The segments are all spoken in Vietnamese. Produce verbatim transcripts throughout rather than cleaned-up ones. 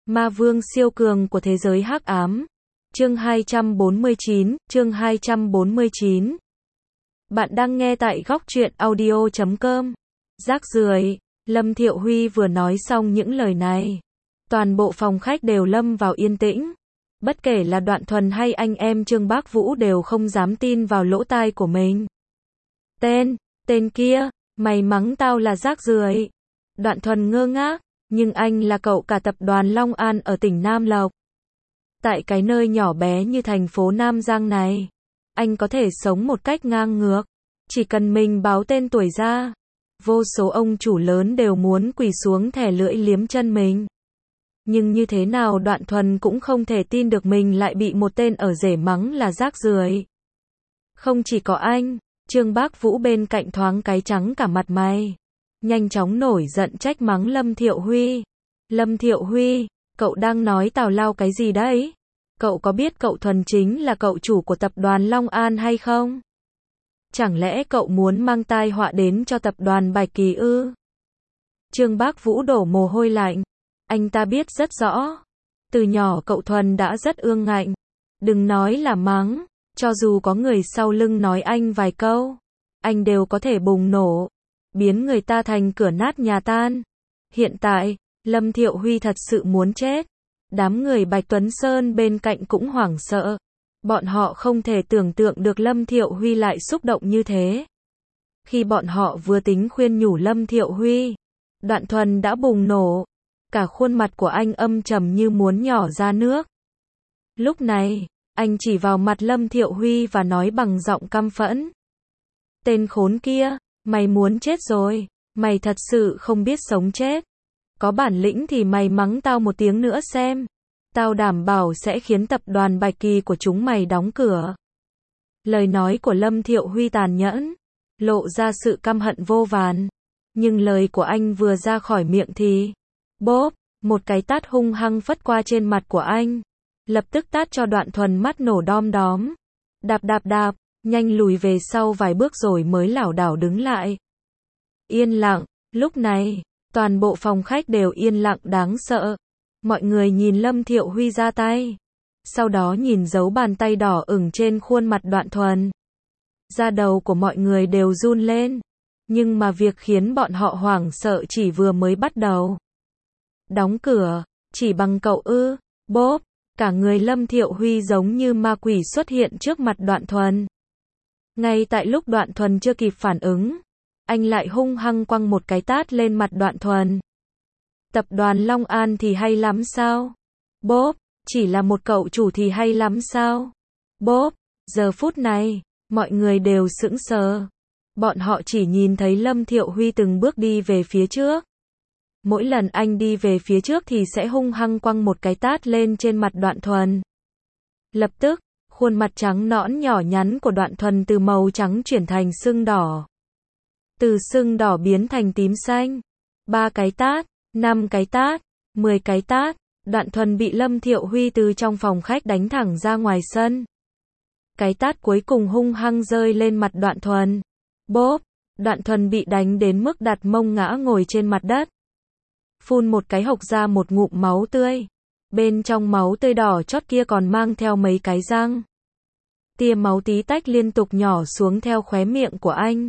Ma vương siêu cường của thế giới hắc ám. Chương hai trăm bốn mươi chín, chương hai trăm bốn mươi chín. Bạn đang nghe tại góc truyện audio chấm com. Rác rưởi. Lâm Thiệu Huy vừa nói xong những lời này, toàn bộ phòng khách đều lâm vào yên tĩnh. Bất kể là Đoạn Thuần hay anh em Trương Bác Vũ đều không dám tin vào lỗ tai của mình. Tên, tên kia, mày mắng tao là rác rưởi. Đoạn Thuần ngơ ngác, nhưng anh là cậu cả tập đoàn Long An ở tỉnh Nam Lộc. Tại cái nơi nhỏ bé như thành phố Nam Giang này, anh có thể sống một cách ngang ngược. Chỉ cần mình báo tên tuổi ra, vô số ông chủ lớn đều muốn quỳ xuống thè lưỡi liếm chân mình. Nhưng như thế nào Đoạn Thuần cũng không thể tin được mình lại bị một tên ở rể mắng là rác rưởi. Không chỉ có anh, Trương Bác Vũ bên cạnh thoáng cái trắng cả mặt mày. Nhanh chóng nổi giận trách mắng Lâm Thiệu Huy. Lâm Thiệu Huy, cậu đang nói tào lao cái gì đấy? Cậu có biết cậu Thuần chính là cậu chủ của tập đoàn Long An hay không? Chẳng lẽ cậu muốn mang tai họa đến cho tập đoàn Bạch Kỳ ư? Trương Bác Vũ đổ mồ hôi lạnh. Anh ta biết rất rõ. Từ nhỏ cậu Thuần đã rất ương ngạnh. Đừng nói là mắng, cho dù có người sau lưng nói anh vài câu, anh đều có thể bùng nổ, biến người ta thành cửa nát nhà tan. Hiện tại, Lâm Thiệu Huy thật sự muốn chết. Đám người Bạch Tuấn Sơn bên cạnh cũng hoảng sợ. Bọn họ không thể tưởng tượng được Lâm Thiệu Huy lại xúc động như thế. Khi bọn họ vừa tính khuyên nhủ Lâm Thiệu Huy, Đoạn Thuần đã bùng nổ. Cả khuôn mặt của anh âm trầm như muốn nhỏ ra nước. Lúc này, anh chỉ vào mặt Lâm Thiệu Huy và nói bằng giọng căm phẫn. Tên khốn kia, mày muốn chết rồi, mày thật sự không biết sống chết. Có bản lĩnh thì mày mắng tao một tiếng nữa xem. Tao đảm bảo sẽ khiến tập đoàn Bạch Kỳ của chúng mày đóng cửa. Lời nói của Lâm Thiệu Huy tàn nhẫn, lộ ra sự căm hận vô vàn. Nhưng lời của anh vừa ra khỏi miệng thì, bốp, một cái tát hung hăng phất qua trên mặt của anh. Lập tức tát cho Đoạn Thuần mắt nổ đom đóm. Đạp đạp đạp, nhanh lùi về sau vài bước rồi mới lảo đảo đứng lại. Yên lặng, lúc này, toàn bộ phòng khách đều yên lặng đáng sợ. Mọi người nhìn Lâm Thiệu Huy ra tay. Sau đó nhìn dấu bàn tay đỏ ửng trên khuôn mặt Đoạn Thuần. Da đầu của mọi người đều run lên. Nhưng mà việc khiến bọn họ hoảng sợ chỉ vừa mới bắt đầu. Đóng cửa, chỉ bằng cậu ư, bốp, cả người Lâm Thiệu Huy giống như ma quỷ xuất hiện trước mặt Đoạn Thuần. Ngay tại lúc Đoạn Thuần chưa kịp phản ứng, anh lại hung hăng quăng một cái tát lên mặt Đoạn Thuần. Tập đoàn Long An thì hay lắm sao? Bốp, chỉ là một cậu chủ thì hay lắm sao? Bốp, giờ phút này, mọi người đều sững sờ. Bọn họ chỉ nhìn thấy Lâm Thiệu Huy từng bước đi về phía trước. Mỗi lần anh đi về phía trước thì sẽ hung hăng quăng một cái tát lên trên mặt Đoạn Thuần. Lập tức, khuôn mặt trắng nõn nhỏ nhắn của Đoạn Thuần từ màu trắng chuyển thành sưng đỏ. Từ sưng đỏ biến thành tím xanh. Ba cái tát, năm cái tát, mười cái tát. Đoạn Thuần bị Lâm Thiệu Huy từ trong phòng khách đánh thẳng ra ngoài sân. Cái tát cuối cùng hung hăng rơi lên mặt Đoạn Thuần. Bốp, Đoạn Thuần bị đánh đến mức đặt mông ngã ngồi trên mặt đất. Phun một cái hộc ra một ngụm máu tươi. Bên trong máu tươi đỏ chót kia còn mang theo mấy cái răng. Tia máu tí tách liên tục nhỏ xuống theo khóe miệng của anh.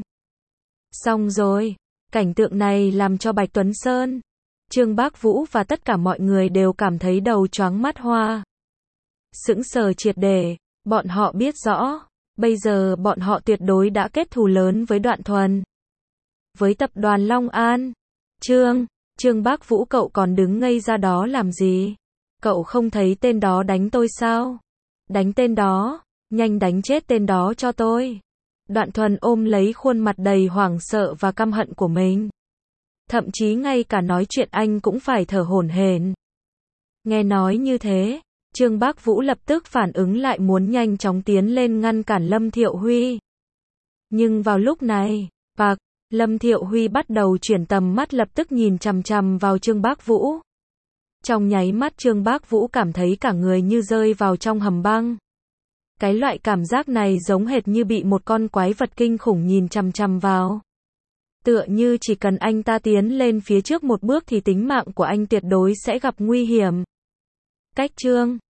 Xong rồi, cảnh tượng này làm cho Bạch Tuấn Sơn, Trương Bác Vũ và tất cả mọi người đều cảm thấy đầu choáng mắt hoa. Sững sờ triệt để, bọn họ biết rõ, bây giờ bọn họ tuyệt đối đã kết thù lớn với Đoạn Thuần. Với tập đoàn Long An. Trương, Trương Bác Vũ cậu còn đứng ngây ra đó làm gì? Cậu không thấy tên đó đánh tôi sao? Đánh tên đó, nhanh đánh chết tên đó cho tôi. Đoạn Thuần ôm lấy khuôn mặt đầy hoảng sợ và căm hận của mình. Thậm chí ngay cả nói chuyện anh cũng phải thở hổn hển. Nghe nói như thế, Trương Bác Vũ lập tức phản ứng lại muốn nhanh chóng tiến lên ngăn cản Lâm Thiệu Huy. Nhưng vào lúc này, bạc, Lâm Thiệu Huy bắt đầu chuyển tầm mắt lập tức nhìn chằm chằm vào Trương Bác Vũ. Trong nháy mắt Trương Bác Vũ cảm thấy cả người như rơi vào trong hầm băng. Cái loại cảm giác này giống hệt như bị một con quái vật kinh khủng nhìn chằm chằm vào. Tựa như chỉ cần anh ta tiến lên phía trước một bước thì tính mạng của anh tuyệt đối sẽ gặp nguy hiểm. Cách chương